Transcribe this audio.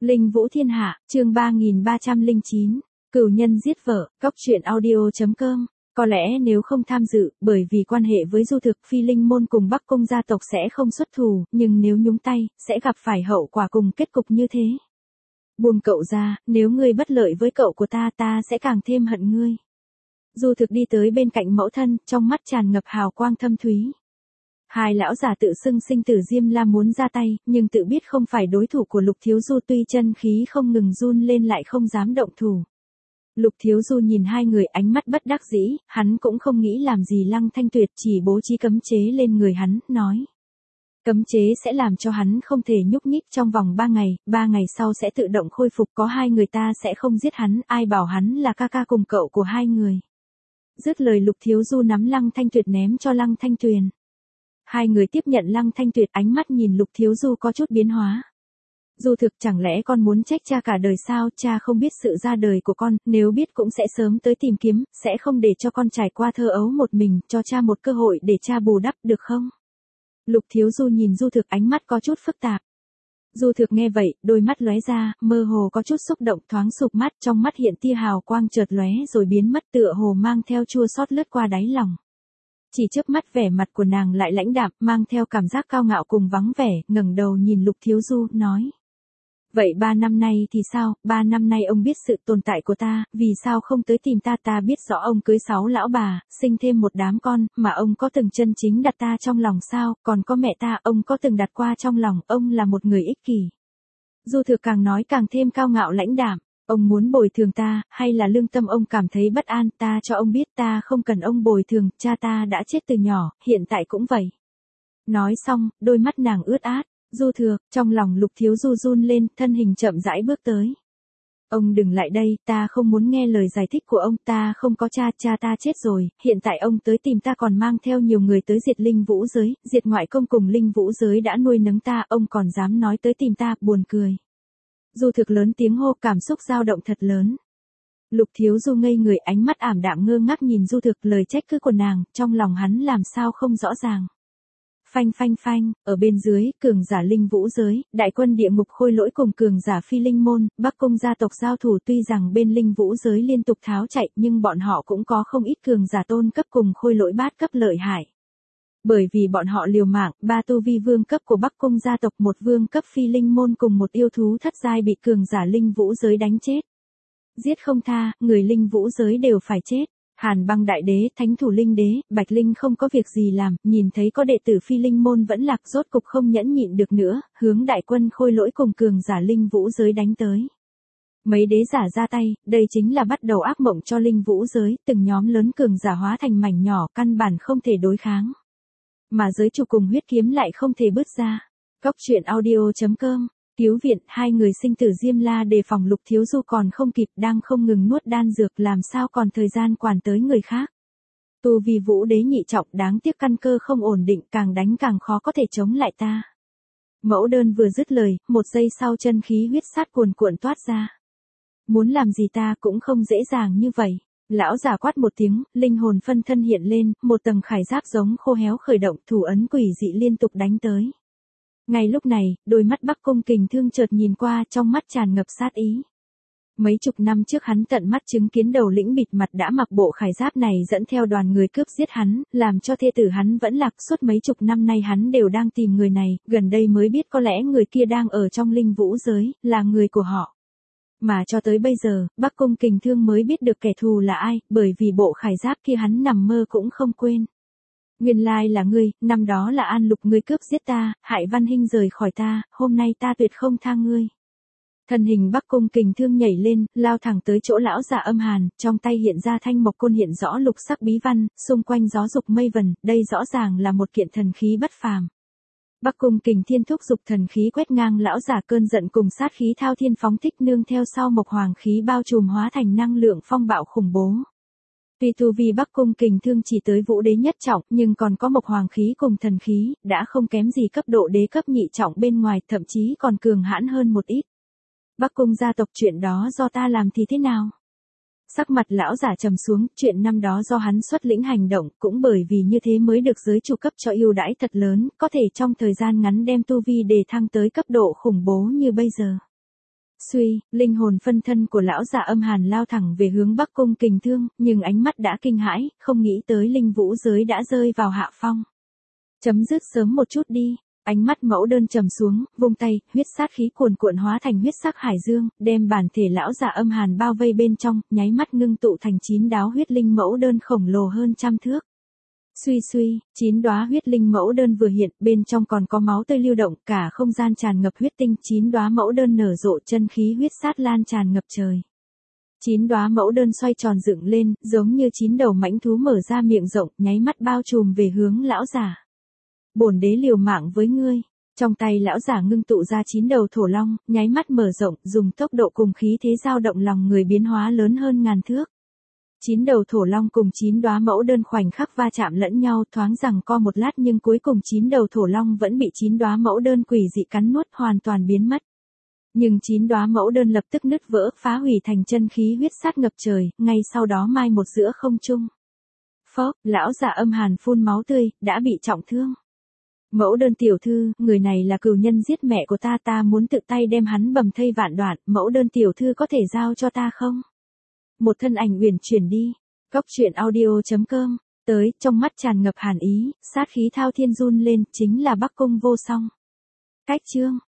Linh Vũ Thiên Hạ, chương 3309, Cửu nhân giết vợ, Cóc truyện audio.com. Có lẽ nếu không tham dự, bởi vì quan hệ với Du Thực, Phi Linh môn cùng Bắc Cung gia tộc sẽ không xuất thủ, nhưng nếu nhúng tay, sẽ gặp phải hậu quả cùng kết cục như thế. Buông cậu ra, nếu ngươi bất lợi với cậu của ta, ta sẽ càng thêm hận ngươi. Du Thực đi tới bên cạnh mẫu thân, trong mắt tràn ngập hào quang thâm thúy. Hai lão già tự xưng sinh tử Diêm La muốn ra tay, nhưng tự biết không phải đối thủ của Lục Thiếu Du, tuy chân khí không ngừng run lên lại không dám động thủ. Lục Thiếu Du nhìn hai người ánh mắt bất đắc dĩ, hắn cũng không nghĩ làm gì Lăng Thanh Tuyệt, chỉ bố trí cấm chế lên người hắn, nói. Cấm chế sẽ làm cho hắn không thể nhúc nhích trong vòng 3 ngày sau sẽ tự động khôi phục, có hai người ta sẽ không giết hắn, ai bảo hắn là ca ca cùng cậu của hai người. Dứt lời Lục Thiếu Du nắm Lăng Thanh Tuyệt ném cho Lăng Thanh Tuyền. Hai người tiếp nhận Lăng Thanh Tuyệt, ánh mắt nhìn Lục Thiếu Du có chút biến hóa. Du Thực, chẳng lẽ con muốn trách cha cả đời sao? Cha không biết sự ra đời của con, nếu biết cũng sẽ sớm tới tìm kiếm, sẽ không để cho con trải qua thơ ấu một mình, cho cha một cơ hội để cha bù đắp, được không? Lục Thiếu Du nhìn Du Thực, ánh mắt có chút phức tạp. Du Thực nghe vậy, đôi mắt lóe ra, mơ hồ có chút xúc động, thoáng sụp mắt, trong mắt hiện tia hào quang chợt lóe rồi biến mất, tựa hồ mang theo chua xót lướt qua đáy lòng. Chỉ chớp mắt vẻ mặt của nàng lại lãnh đạm, mang theo cảm giác cao ngạo cùng vắng vẻ, ngẩng đầu nhìn Lục Thiếu Du, nói. Vậy 3 năm nay thì sao? 3 năm nay ông biết sự tồn tại của ta, vì sao không tới tìm ta? Ta biết rõ ông cưới 6 lão bà, sinh thêm một đám con, mà ông có từng chân chính đặt ta trong lòng sao? Còn có mẹ ta, ông có từng đặt qua trong lòng, ông là một người ích kỷ. Du Thực càng nói càng thêm cao ngạo lãnh đạm. Ông muốn bồi thường ta, hay là lương tâm ông cảm thấy bất an? Ta cho ông biết ta không cần ông bồi thường, cha ta đã chết từ nhỏ, hiện tại cũng vậy. Nói xong, đôi mắt nàng ướt át. Du Thực, trong lòng Lục Thiếu Du run lên, thân hình chậm rãi bước tới. Ông đừng lại đây, ta không muốn nghe lời giải thích của ông, ta không có cha, cha ta chết rồi, hiện tại ông tới tìm ta còn mang theo nhiều người tới diệt linh vũ giới, diệt ngoại công cùng linh vũ giới đã nuôi nấng ta, ông còn dám nói tới tìm ta, buồn cười. Du Thực lớn tiếng hô, cảm xúc dao động thật lớn. Lục Thiếu Du ngây người, ánh mắt ảm đạm ngơ ngác nhìn Du Thực, lời trách cứ của nàng, trong lòng hắn làm sao không rõ ràng. Phanh phanh phanh, ở bên dưới, cường giả linh vũ giới, đại quân địa ngục khôi lỗi cùng cường giả Phi Linh môn, Bắc Cung gia tộc giao thủ, tuy rằng bên linh vũ giới liên tục tháo chạy, nhưng bọn họ cũng có không ít cường giả tôn cấp cùng khôi lỗi bát cấp lợi hại. Bởi vì bọn họ liều mạng, 3 tu vi vương cấp của Bắc Cung gia tộc, 1 vương cấp Phi Linh môn cùng 1 yêu thú thất giai bị cường giả linh vũ giới đánh chết. Giết không tha, người linh vũ giới đều phải chết. Hàn Băng đại đế, thánh thủ linh đế, Bạch Linh không có việc gì làm, nhìn thấy có đệ tử Phi Linh môn vẫn lạc, rốt cục không nhẫn nhịn được nữa, hướng đại quân khôi lỗi cùng cường giả linh vũ giới đánh tới. Mấy đế giả ra tay, đây chính là bắt đầu ác mộng cho linh vũ giới, từng nhóm lớn cường giả hóa thành mảnh nhỏ, căn bản không thể đối kháng. Mà giới chủ cùng huyết kiếm lại không thể bứt ra. Cóc truyện audio.com. Cứu viện, hai người sinh tử Diêm La đề phòng Lục Thiếu Du còn không kịp, đang không ngừng nuốt đan dược, làm sao còn thời gian quản tới người khác. Tu vi vũ đế nhị trọng, đáng tiếc căn cơ không ổn định, càng đánh càng khó có thể chống lại ta. Mẫu đơn vừa dứt lời, 1 giây sau chân khí huyết sát cuồn cuộn toát ra. Muốn làm gì ta cũng không dễ dàng như vậy. Lão già quát một tiếng, linh hồn phân thân hiện lên, một tầng khải giáp giống khô héo khởi động, thủ ấn quỷ dị liên tục đánh tới. Ngay lúc này, đôi mắt Bắc Cung Kình Thương chợt nhìn qua, trong mắt tràn ngập sát ý. Mấy chục năm trước hắn tận mắt chứng kiến đầu lĩnh bịt mặt đã mặc bộ khải giáp này dẫn theo đoàn người cướp giết hắn, làm cho thê tử hắn vẫn lạc, suốt mấy chục năm nay hắn đều đang tìm người này, gần đây mới biết có lẽ người kia đang ở trong linh vũ giới, là người của họ. Mà cho tới bây giờ, Bắc Cung Kình Thương mới biết được kẻ thù là ai, bởi vì bộ khải giáp kia hắn nằm mơ cũng không quên. Nguyên lai là ngươi, năm đó là An Lục ngươi cướp giết ta, hại Văn Hinh rời khỏi ta, hôm nay ta tuyệt không tha ngươi. Thân hình Bắc Cung Kình Thương nhảy lên, lao thẳng tới chỗ lão già âm hàn, trong tay hiện ra thanh mộc côn hiện rõ lục sắc bí văn, xung quanh gió dục mây vần, đây rõ ràng là một kiện thần khí bất phàm. Bắc Cung Kình Thiên thúc dục thần khí quét ngang lão giả, cơn giận cùng sát khí thao thiên phóng thích, nương theo sau mộc hoàng khí bao trùm hóa thành năng lượng phong bạo khủng bố. Tuy tu vi Bắc Cung Kình Thương chỉ tới vũ đế nhất trọng, nhưng còn có mộc hoàng khí cùng thần khí, đã không kém gì cấp độ đế cấp nhị trọng bên ngoài, thậm chí còn cường hãn hơn một ít. Bắc Cung gia tộc, chuyện đó do ta làm thì thế nào? Sắc mặt lão giả trầm xuống, chuyện năm đó do hắn xuất lĩnh hành động, cũng bởi vì như thế mới được giới chủ cấp cho ưu đãi thật lớn, có thể trong thời gian ngắn đem tu vi đề thăng tới cấp độ khủng bố như bây giờ. Suy, linh hồn phân thân của lão già âm hàn lao thẳng về hướng Bắc Cung Kình Thương, nhưng ánh mắt đã kinh hãi, không nghĩ tới linh vũ giới đã rơi vào hạ phong. Chấm dứt sớm một chút đi. Ánh mắt mẫu đơn trầm xuống, vung tay, huyết sát khí cuồn cuộn hóa thành huyết sắc hải dương, đem bản thể lão già âm hàn bao vây bên trong, nháy mắt ngưng tụ thành 9 đáo huyết linh mẫu đơn khổng lồ hơn trăm thước. Suy suy, 9 đóa huyết linh mẫu đơn vừa hiện, bên trong còn có máu tươi lưu động, cả không gian tràn ngập huyết tinh, 9 đóa mẫu đơn nở rộ, chân khí huyết sát lan tràn ngập trời. 9 đóa mẫu đơn xoay tròn dựng lên, giống như 9 đầu mãnh thú mở ra miệng rộng, nháy mắt bao trùm về hướng lão già. Bổn đế liều mạng với ngươi. Trong tay lão giả ngưng tụ ra 9 đầu thổ long, nháy mắt mở rộng, dùng tốc độ cùng khí thế dao động lòng người biến hóa lớn hơn ngàn thước. 9 đầu thổ long cùng 9 đóa mẫu đơn khoảnh khắc va chạm lẫn nhau, thoáng rằng co một lát, nhưng cuối cùng 9 đầu thổ long vẫn bị 9 đóa mẫu đơn quỷ dị cắn nuốt, hoàn toàn biến mất. Nhưng 9 đóa mẫu đơn lập tức nứt vỡ, phá hủy thành chân khí huyết sát ngập trời, ngay sau đó mai một giữa không trung. Phốc, lão già âm hàn phun máu tươi, đã bị trọng thương. Mẫu đơn tiểu thư, người này là cừu nhân giết mẹ của ta muốn tự tay đem hắn bầm thây vạn đoạn, mẫu đơn tiểu thư có thể giao cho ta không? Một thân ảnh uyển chuyển đi. Góc truyện audio.com. Tới, trong mắt tràn ngập hàn ý, sát khí thao thiên run lên, chính là Bắc Cung Vô Song. Cách chương.